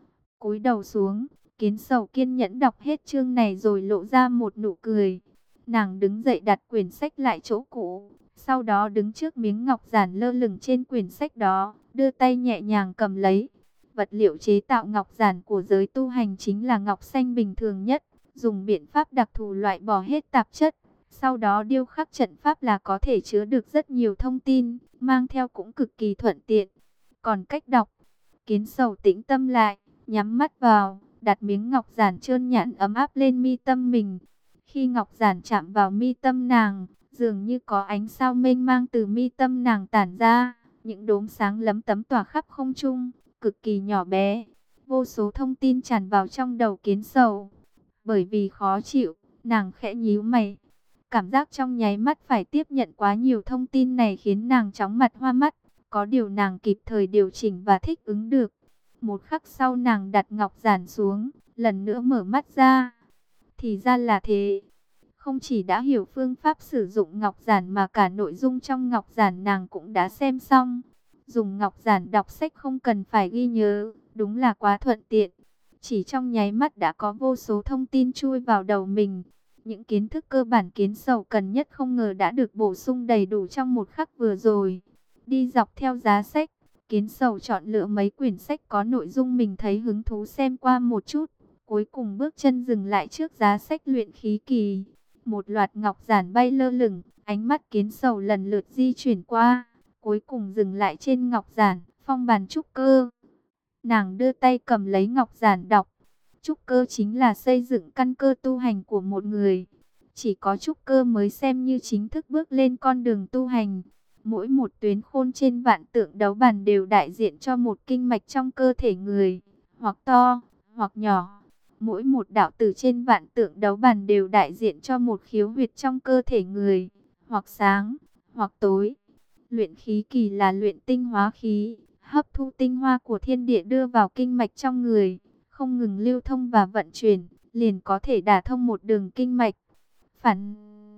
Cúi đầu xuống, Kiến Sầu kiên nhẫn đọc hết chương này rồi lộ ra một nụ cười. Nàng đứng dậy đặt quyển sách lại chỗ cũ, sau đó đứng trước miếng ngọc giản lơ lửng trên quyển sách đó, đưa tay nhẹ nhàng cầm lấy. Vật liệu chế tạo ngọc giản của giới tu hành chính là ngọc xanh bình thường nhất, dùng biện pháp đặc thù loại bỏ hết tạp chất. Sau đó điêu khắc trận pháp là có thể chứa được rất nhiều thông tin, mang theo cũng cực kỳ thuận tiện. Còn cách đọc, Kiến Sầu tĩnh tâm lại, nhắm mắt vào, đặt miếng ngọc giản trơn nhẵn ấm áp lên mi tâm mình. Khi ngọc giản chạm vào mi tâm nàng, dường như có ánh sao mênh mang từ mi tâm nàng tản ra, những đốm sáng lấm tấm tỏa khắp không trung, cực kỳ nhỏ bé. Vô số thông tin tràn vào trong đầu Kiến Sầu. Bởi vì khó chịu, nàng khẽ nhíu mày. Cảm giác trong nháy mắt phải tiếp nhận quá nhiều thông tin này khiến nàng chóng mặt hoa mắt. Có điều nàng kịp thời điều chỉnh và thích ứng được. Một khắc sau nàng đặt ngọc giản xuống, lần nữa mở mắt ra. Thì ra là thế. Không chỉ đã hiểu phương pháp sử dụng ngọc giản mà cả nội dung trong ngọc giản nàng cũng đã xem xong. Dùng ngọc giản đọc sách không cần phải ghi nhớ, đúng là quá thuận tiện. Chỉ trong nháy mắt đã có vô số thông tin chui vào đầu mình. Những kiến thức cơ bản Kiến Sầu cần nhất không ngờ đã được bổ sung đầy đủ trong một khắc vừa rồi. Đi dọc theo giá sách, Kiến Sầu chọn lựa mấy quyển sách có nội dung mình thấy hứng thú xem qua một chút. Cuối cùng bước chân dừng lại trước giá sách luyện khí kỳ. Một loạt ngọc giản bay lơ lửng, ánh mắt Kiến Sầu lần lượt di chuyển qua. Cuối cùng dừng lại trên ngọc giản, phong bàn trúc cơ. Nàng đưa tay cầm lấy ngọc giản đọc. Trúc cơ chính là xây dựng căn cơ tu hành của một người. Chỉ có trúc cơ mới xem như chính thức bước lên con đường tu hành. Mỗi một tuyến khôn trên vạn tượng đấu bàn đều đại diện cho một kinh mạch trong cơ thể người, hoặc to, hoặc nhỏ. Mỗi một đạo tử trên vạn tượng đấu bàn đều đại diện cho một khiếu huyệt trong cơ thể người, hoặc sáng, hoặc tối. Luyện khí kỳ là luyện tinh hóa khí, hấp thu tinh hoa của thiên địa đưa vào kinh mạch trong người, không ngừng lưu thông và vận chuyển, liền có thể đả thông một đường kinh mạch. Phản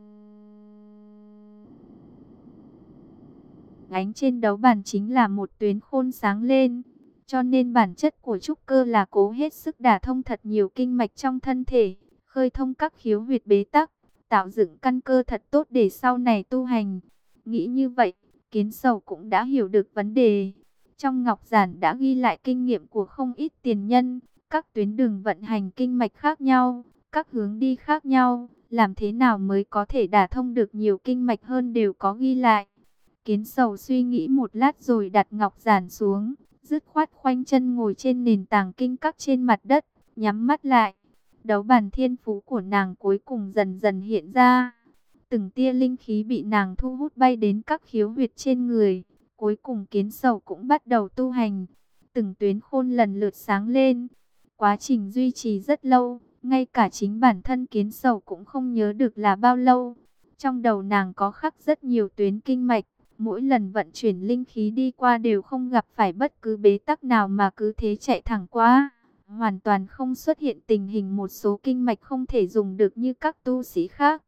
ánh trên đấu bàn chính là một tuyến khôn sáng lên. Cho nên bản chất của trúc cơ là cố hết sức đả thông thật nhiều kinh mạch trong thân thể, khơi thông các khiếu huyệt bế tắc, tạo dựng căn cơ thật tốt để sau này tu hành. Nghĩ như vậy, Kiến Sầu cũng đã hiểu được vấn đề. Trong ngọc giản đã ghi lại kinh nghiệm của không ít tiền nhân, các tuyến đường vận hành kinh mạch khác nhau, các hướng đi khác nhau, làm thế nào mới có thể đả thông được nhiều kinh mạch hơn đều có ghi lại. Kiến Sầu suy nghĩ một lát rồi đặt ngọc giản xuống, dứt khoát khoanh chân ngồi trên nền tảng kinh các trên mặt đất, nhắm mắt lại. Đấu bàn thiên phú của nàng cuối cùng dần dần hiện ra. Từng tia linh khí bị nàng thu hút bay đến các khiếu huyệt trên người. Cuối cùng Kiến Sầu cũng bắt đầu tu hành. Từng tuyến khôn lần lượt sáng lên. Quá trình duy trì rất lâu, ngay cả chính bản thân Kiến Sầu cũng không nhớ được là bao lâu. Trong đầu nàng có khắc rất nhiều tuyến kinh mạch. Mỗi lần vận chuyển linh khí đi qua đều không gặp phải bất cứ bế tắc nào mà cứ thế chạy thẳng qua. Hoàn toàn không xuất hiện tình hình một số kinh mạch không thể dùng được như các tu sĩ khác.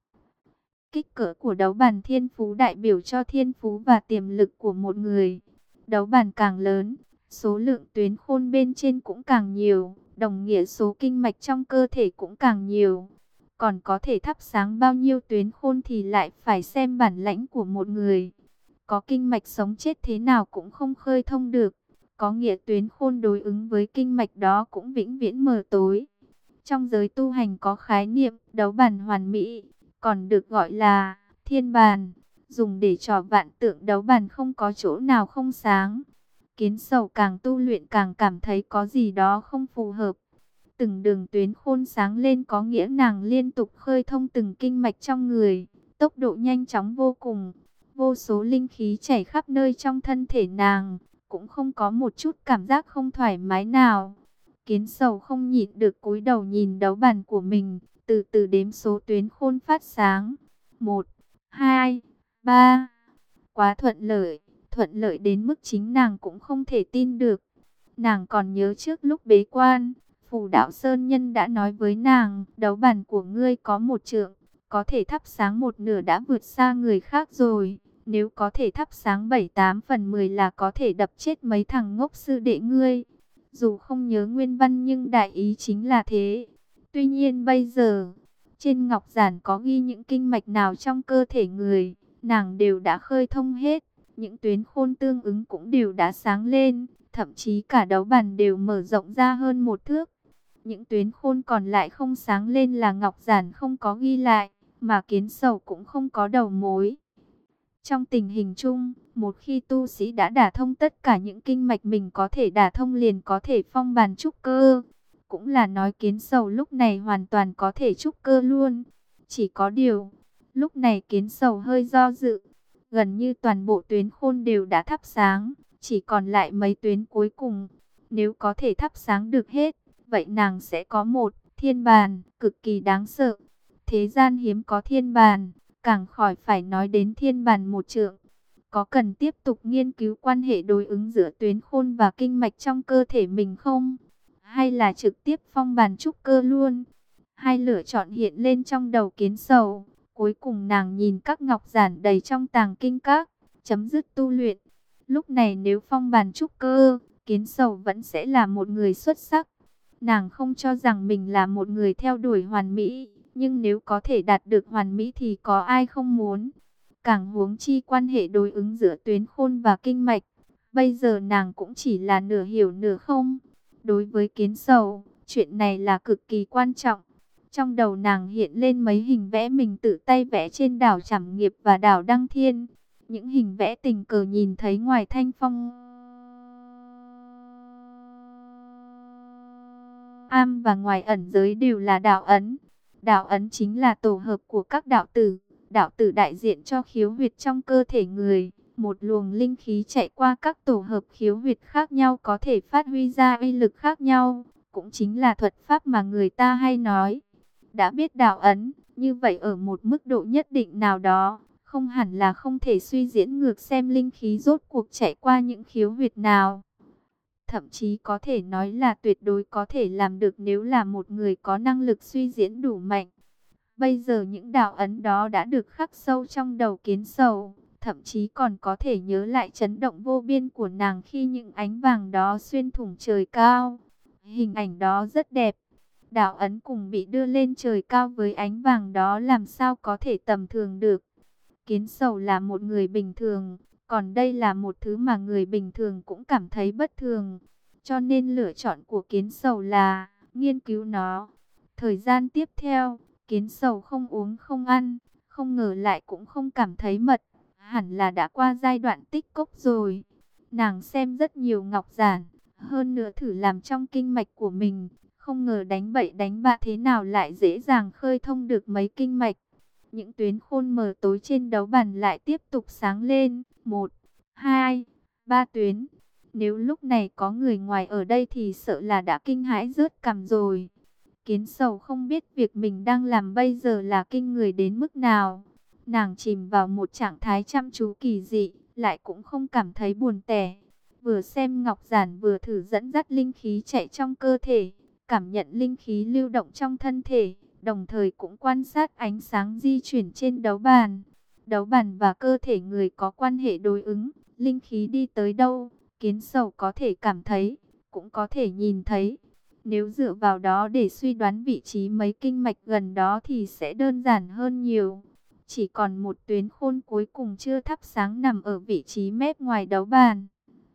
Kích cỡ của đấu bàn thiên phú đại biểu cho thiên phú và tiềm lực của một người. Đấu bàn càng lớn, số lượng tuyến khôn bên trên cũng càng nhiều, đồng nghĩa số kinh mạch trong cơ thể cũng càng nhiều. Còn có thể thắp sáng bao nhiêu tuyến khôn thì lại phải xem bản lãnh của một người. Có kinh mạch sống chết thế nào cũng không khơi thông được. Có nghĩa tuyến khôn đối ứng với kinh mạch đó cũng vĩnh viễn mờ tối. Trong giới tu hành có khái niệm đấu bàn hoàn mỹ, còn được gọi là thiên bàn, dùng để trò vạn tượng đấu bàn không có chỗ nào không sáng. Kiến Sầu càng tu luyện càng cảm thấy có gì đó không phù hợp. Từng đường tuyến khôn sáng lên có nghĩa nàng liên tục khơi thông từng kinh mạch trong người, tốc độ nhanh chóng vô cùng. Vô số linh khí chảy khắp nơi trong thân thể nàng, cũng không có một chút cảm giác không thoải mái nào. Kiến Sầu không nhịn được cúi đầu nhìn đấu bàn của mình, từ từ đếm số tuyến khôn phát sáng. 1, 2, 3. Quá thuận lợi đến mức chính nàng cũng không thể tin được. Nàng còn nhớ trước lúc bế quan, Phù Đạo Sơn Nhân đã nói với nàng, đấu bàn của ngươi có 1 trượng, có thể thắp sáng 1/2 đã vượt xa người khác rồi. Nếu có thể thắp sáng 7/8 phần 10 là có thể đập chết mấy thằng ngốc sư đệ ngươi. Dù không nhớ nguyên văn nhưng đại ý chính là thế. Tuy nhiên bây giờ, trên ngọc giản có ghi những kinh mạch nào trong cơ thể người, nàng đều đã khơi thông hết. Những tuyến khôn tương ứng cũng đều đã sáng lên, thậm chí cả đấu bàn đều mở rộng ra hơn 1 thước. Những tuyến khôn còn lại không sáng lên là ngọc giản không có ghi lại, mà Kiến Sầu cũng không có đầu mối. Trong tình hình chung, một khi tu sĩ đã đả thông tất cả những kinh mạch mình có thể đả thông liền có thể phong bàn trúc cơ. Cũng là nói Kiến Sầu lúc này hoàn toàn có thể trúc cơ luôn. Chỉ có điều, lúc này Kiến Sầu hơi do dự. Gần như toàn bộ tuyến khôn đều đã thắp sáng, chỉ còn lại mấy tuyến cuối cùng. Nếu có thể thắp sáng được hết, vậy nàng sẽ có một thiên bàn cực kỳ đáng sợ. Thế gian hiếm có thiên bàn, càng khỏi phải nói đến thiên bàn 1 trượng. Có cần tiếp tục nghiên cứu quan hệ đối ứng giữa tuyến khôn và kinh mạch trong cơ thể mình không? Hay là trực tiếp phong bàn trúc cơ luôn? Hai lựa chọn hiện lên trong đầu Kiến Sầu. Cuối cùng nàng nhìn các ngọc giản đầy trong tàng kinh các, chấm dứt tu luyện. Lúc này nếu phong bàn trúc cơ, Kiến Sầu vẫn sẽ là một người xuất sắc. Nàng không cho rằng mình là một người theo đuổi hoàn mỹ, nhưng nếu có thể đạt được hoàn mỹ thì có ai không muốn. Càng huống chi quan hệ đối ứng giữa tuyến khôn và kinh mạch. Bây giờ nàng cũng chỉ là nửa hiểu nửa không. Đối với Kiến Sầu, chuyện này là cực kỳ quan trọng. Trong đầu nàng hiện lên mấy hình vẽ mình tự tay vẽ trên đảo Trảm Nghiệp và đảo Đăng Thiên. Những hình vẽ tình cờ nhìn thấy ngoài thanh phong am và ngoài ẩn giới đều là đạo ấn. Đạo ấn chính là tổ hợp của các đạo tử. Đạo tử đại diện cho khiếu huyệt trong cơ thể người. Một luồng linh khí chạy qua các tổ hợp khiếu huyệt khác nhau có thể phát huy ra uy lực khác nhau. Cũng chính là thuật pháp mà người ta hay nói. Đã biết đạo ấn, như vậy ở một mức độ nhất định nào đó, không hẳn là không thể suy diễn ngược xem linh khí rốt cuộc chạy qua những khiếu huyệt nào. Thậm chí có thể nói là tuyệt đối có thể làm được nếu là một người có năng lực suy diễn đủ mạnh. Bây giờ những đạo ấn đó đã được khắc sâu trong đầu Kiến Sầu, thậm chí còn có thể nhớ lại chấn động vô biên của nàng khi những ánh vàng đó xuyên thủng trời cao. Hình ảnh đó rất đẹp. Đạo ấn cùng bị đưa lên trời cao với ánh vàng đó làm sao có thể tầm thường được. Kiến Sầu là một người bình thường, còn đây là một thứ mà người bình thường cũng cảm thấy bất thường. Cho nên lựa chọn của Kiến Sầu là nghiên cứu nó. Thời gian tiếp theo, Kiến Sầu không uống không ăn, không ngờ lại cũng không cảm thấy mệt. Hẳn là đã qua giai đoạn tích cốc rồi. Nàng xem rất nhiều ngọc giản, hơn nữa thử làm trong kinh mạch của mình. Không ngờ đánh bậy đánh bạ thế nào lại dễ dàng khơi thông được mấy kinh mạch. Những tuyến khôn mờ tối trên đấu bàn lại tiếp tục sáng lên. 1, 2, 3 tuyến. Nếu lúc này có người ngoài ở đây thì sợ là đã kinh hãi rớt cằm rồi. Kiến Sầu không biết việc mình đang làm bây giờ là kinh người đến mức nào. Nàng chìm vào một trạng thái chăm chú kỳ dị, lại cũng không cảm thấy buồn tẻ. Vừa xem ngọc giản vừa thử dẫn dắt linh khí chạy trong cơ thể, cảm nhận linh khí lưu động trong thân thể, đồng thời cũng quan sát ánh sáng di chuyển trên đấu bàn. Đấu bàn và cơ thể người có quan hệ đối ứng, linh khí đi tới đâu, Kiến Sầu có thể cảm thấy, cũng có thể nhìn thấy. Nếu dựa vào đó để suy đoán vị trí mấy kinh mạch gần đó thì sẽ đơn giản hơn nhiều. Chỉ còn một tuyến khôn cuối cùng chưa thắp sáng nằm ở vị trí mép ngoài đấu bàn.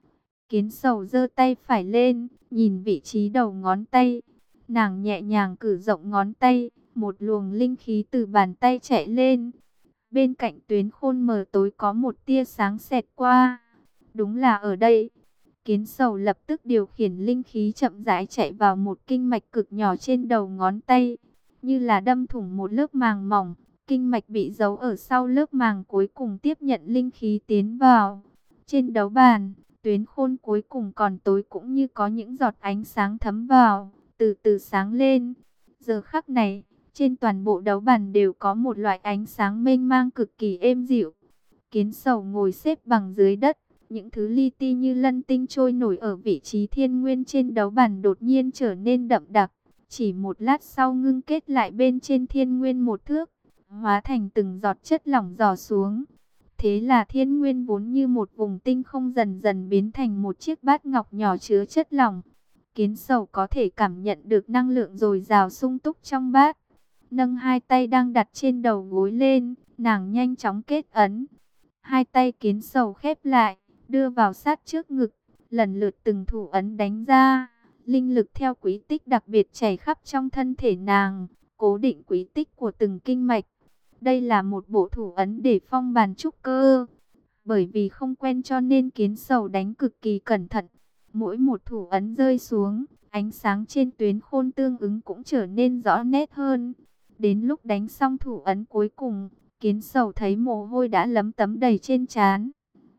Kiến Sầu giơ tay phải lên, nhìn vị trí đầu ngón tay. Nàng nhẹ nhàng cử rộng ngón tay, một luồng linh khí từ bàn tay chạy lên. Bên cạnh tuyến khôn mờ tối có một tia sáng xẹt qua. Đúng là ở đây. Kiến Sầu lập tức điều khiển linh khí chậm rãi chạy vào một kinh mạch cực nhỏ trên đầu ngón tay. Như là đâm thủng một lớp màng mỏng, kinh mạch bị giấu ở sau lớp màng cuối cùng tiếp nhận linh khí tiến vào. Trên đấu bàn, tuyến khôn cuối cùng còn tối cũng như có những giọt ánh sáng thấm vào, từ từ sáng lên. Giờ khắc này, trên toàn bộ đấu bàn đều có một loại ánh sáng mênh mang cực kỳ êm dịu. Kiến Sầu ngồi xếp bằng dưới đất, những thứ li ti như lân tinh trôi nổi ở vị trí thiên nguyên trên đấu bàn đột nhiên trở nên đậm đặc. Chỉ một lát sau ngưng kết lại bên trên thiên nguyên 1 thước, hóa thành từng giọt chất lỏng rò xuống. Thế là thiên nguyên vốn như một vùng tinh không dần dần biến thành một chiếc bát ngọc nhỏ chứa chất lỏng. Kiến Sầu có thể cảm nhận được năng lượng dồi dào sung túc trong bát. Nâng hai tay đang đặt trên đầu gối lên, nàng nhanh chóng kết ấn. Hai tay Kiến Sầu khép lại, đưa vào sát trước ngực, lần lượt từng thủ ấn đánh ra. Linh lực theo quý tích đặc biệt chảy khắp trong thân thể nàng, cố định quý tích của từng kinh mạch. Đây là một bộ thủ ấn để phong bàn trúc cơ. Bởi vì không quen cho nên Kiến Sầu đánh cực kỳ cẩn thận. Mỗi một thủ ấn rơi xuống, ánh sáng trên tuyến khôn tương ứng cũng trở nên rõ nét hơn. Đến lúc đánh xong thủ ấn cuối cùng, Kiến Sầu thấy mồ hôi đã lấm tấm đầy trên trán.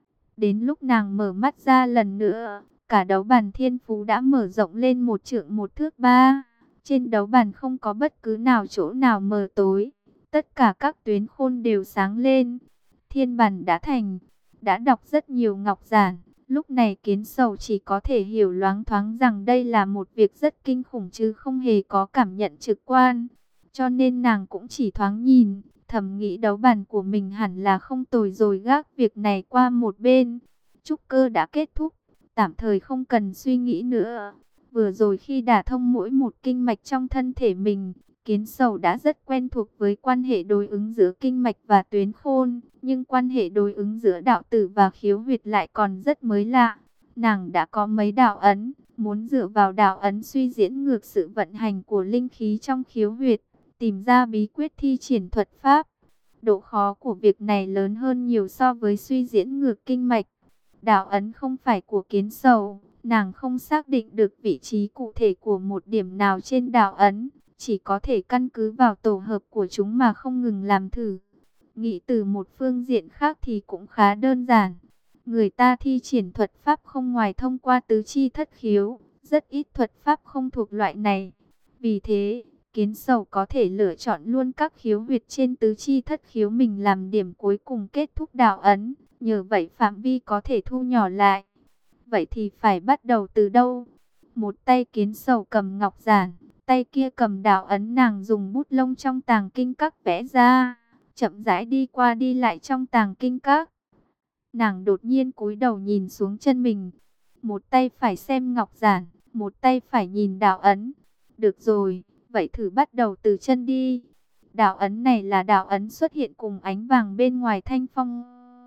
Đến lúc nàng mở mắt ra lần nữa, cả đấu bàn thiên phú đã mở rộng lên 1 trượng 1 thước 3. Trên đấu bàn không có bất cứ chỗ nào mờ tối. Tất cả các tuyến khôn đều sáng lên. Thiên bàn đã thành. Đã đọc rất nhiều ngọc giản. Lúc này Kiến Sầu chỉ có thể hiểu loáng thoáng rằng đây là một việc rất kinh khủng chứ không hề có cảm nhận trực quan. Cho nên nàng cũng chỉ thoáng nhìn, thầm nghĩ đấu bàn của mình hẳn là không tồi rồi gác việc này qua một bên. Trúc cơ đã kết thúc, tạm thời không cần suy nghĩ nữa. Vừa rồi khi đả thông mỗi một kinh mạch trong thân thể mình, Kiến Sầu đã rất quen thuộc với quan hệ đối ứng giữa kinh mạch và tuyến khôn, nhưng quan hệ đối ứng giữa đạo tử và khiếu huyệt lại còn rất mới lạ. Nàng đã có mấy đạo ấn, muốn dựa vào đạo ấn suy diễn ngược sự vận hành của linh khí trong khiếu huyệt, tìm ra bí quyết thi triển thuật pháp. Độ khó của việc này lớn hơn nhiều so với suy diễn ngược kinh mạch. Đạo ấn không phải của Kiến Sầu, nàng không xác định được vị trí cụ thể của một điểm nào trên đạo ấn, chỉ có thể căn cứ vào tổ hợp của chúng mà không ngừng làm thử. Nghĩ từ một phương diện khác thì cũng khá đơn giản. Người ta thi triển thuật pháp không ngoài thông qua tứ chi thất khiếu, rất ít thuật pháp không thuộc loại này. Vì thế, Kiến Sầu có thể lựa chọn luôn các khiếu huyệt trên tứ chi thất khiếu mình làm điểm cuối cùng kết thúc đạo ấn, nhờ vậy phạm vi có thể thu nhỏ lại. Vậy thì phải bắt đầu từ đâu? Một tay Kiến Sầu cầm ngọc giản, tay kia cầm đạo ấn, nàng dùng bút lông trong tàng kinh các vẽ ra, chậm rãi đi qua đi lại trong tàng kinh các. Nàng đột nhiên cúi đầu nhìn xuống chân mình, một tay phải xem ngọc giản, một tay phải nhìn đạo ấn. Được rồi, vậy thử bắt đầu từ chân đi. Đạo ấn này là đạo ấn xuất hiện cùng ánh vàng bên ngoài thanh phong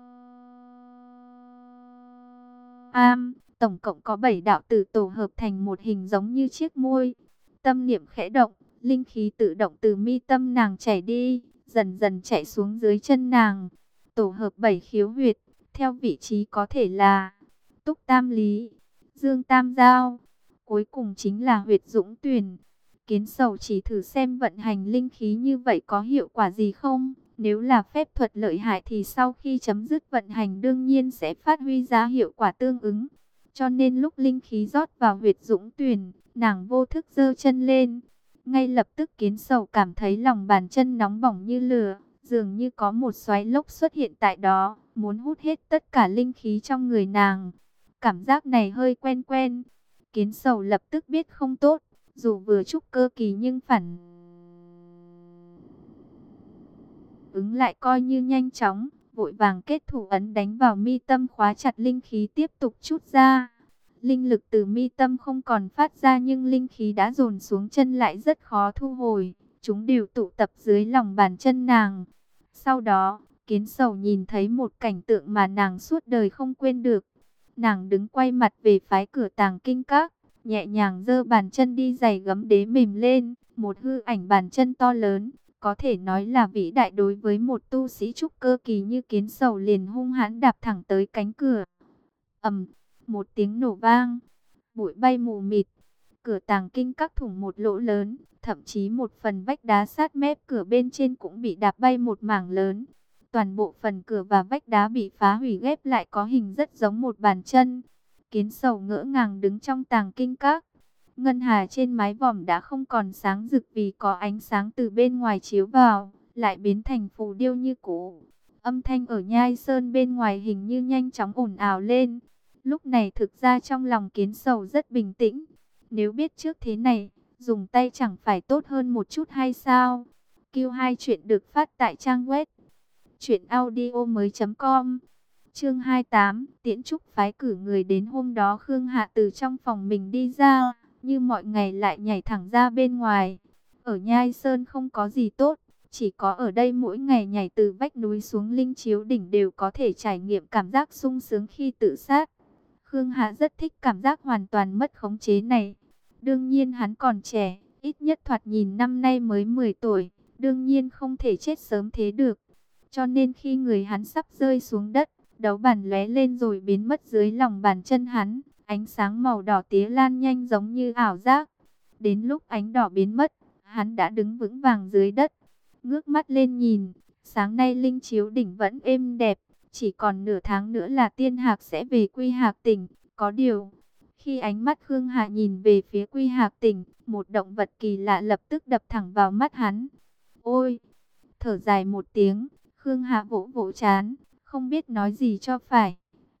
am. Tổng cộng có 7 đạo tử tổ hợp thành một hình giống như chiếc môi. Tâm niệm khẽ động, linh khí tự động từ mi tâm nàng chảy đi, dần dần chạy xuống dưới chân nàng. Tổ hợp 7 khiếu huyệt, theo vị trí có thể là Túc Tam Lý, Dương Tam Giao, cuối cùng chính là huyệt Dũng Tuyền. Kiến Sầu chỉ thử xem vận hành linh khí như vậy có hiệu quả gì không. Nếu là phép thuật lợi hại thì sau khi chấm dứt vận hành đương nhiên sẽ phát huy ra hiệu quả tương ứng. Cho nên lúc linh khí rót vào huyệt Dũng Tuyền, nàng vô thức giơ chân lên. Ngay lập tức Kiến Sầu cảm thấy lòng bàn chân nóng bỏng như lửa, dường như có một xoáy lốc xuất hiện tại đó, muốn hút hết tất cả linh khí trong người nàng. Cảm giác này hơi quen quen. Kiến Sầu lập tức biết không tốt, dù vừa trúc cơ kỳ nhưng phản ứng lại coi như nhanh chóng, vội vàng kết thủ ấn đánh vào mi tâm khóa chặt linh khí tiếp tục trút ra. Linh lực từ mi tâm không còn phát ra nhưng linh khí đã dồn xuống chân lại rất khó thu hồi, chúng đều tụ tập dưới lòng bàn chân nàng. Sau đó, Kiến Sầu nhìn thấy một cảnh tượng mà nàng suốt đời không quên được. Nàng đứng quay mặt về phái cửa tàng kinh các, nhẹ nhàng giơ bàn chân đi giày gấm đế mềm lên, một hư ảnh bàn chân to lớn, có thể nói là vĩ đại đối với một tu sĩ trúc cơ kỳ như Kiến Sầu liền hung hãn đạp thẳng tới cánh cửa. Ầm, một tiếng nổ vang, bụi bay mù mịt, cửa tàng kinh các thủng một lỗ lớn, thậm chí một phần vách đá sát mép cửa bên trên cũng bị đạp bay một mảng lớn. Toàn bộ phần cửa và vách đá bị phá hủy ghép lại có hình rất giống một bàn chân. Kiến Sầu ngỡ ngàng đứng trong tàng kinh các. Ngân hà trên mái vòm đã không còn sáng rực vì có ánh sáng từ bên ngoài chiếu vào, lại biến thành phù điêu như cũ. Âm thanh ở nhai sơn bên ngoài hình như nhanh chóng ồn ào lên. Lúc này thực ra trong lòng Kiến Sầu rất bình tĩnh. Nếu biết trước thế này, dùng tay chẳng phải tốt hơn một chút hay sao? Q2 chuyện được phát tại trang web Chuyện audio mới.com. Chương 28, Tiễn Trúc phái cử người đến. Hôm đó Khương Hạ từ trong phòng mình đi ra, như mọi ngày lại nhảy thẳng ra bên ngoài. Ở Nhai Sơn không có gì tốt, chỉ có ở đây mỗi ngày nhảy từ vách núi xuống Linh Chiếu đỉnh đều có thể trải nghiệm cảm giác sung sướng khi tự sát. Khương Hạ rất thích cảm giác hoàn toàn mất khống chế này. Đương nhiên hắn còn trẻ, ít nhất thoạt nhìn năm nay mới 10 tuổi, đương nhiên không thể chết sớm thế được. Cho nên khi người hắn sắp rơi xuống đất, đấu bản lóe lên rồi biến mất dưới lòng bàn chân hắn. Ánh sáng màu đỏ tía lan nhanh giống như ảo giác. Đến lúc ánh đỏ biến mất, hắn đã đứng vững vàng dưới đất. Ngước mắt lên nhìn, sáng nay Linh Chiếu đỉnh vẫn êm đẹp. Chỉ còn nửa tháng nữa là Tiên Hạc sẽ về Quy Hạc tỉnh. Có điều, khi ánh mắt Khương Hạ nhìn về phía Quy Hạc tỉnh, một động vật kỳ lạ lập tức đập thẳng vào mắt hắn. Ôi! Thở dài một tiếng, Khương Hạ vỗ vỗ trán, không biết nói gì cho phải.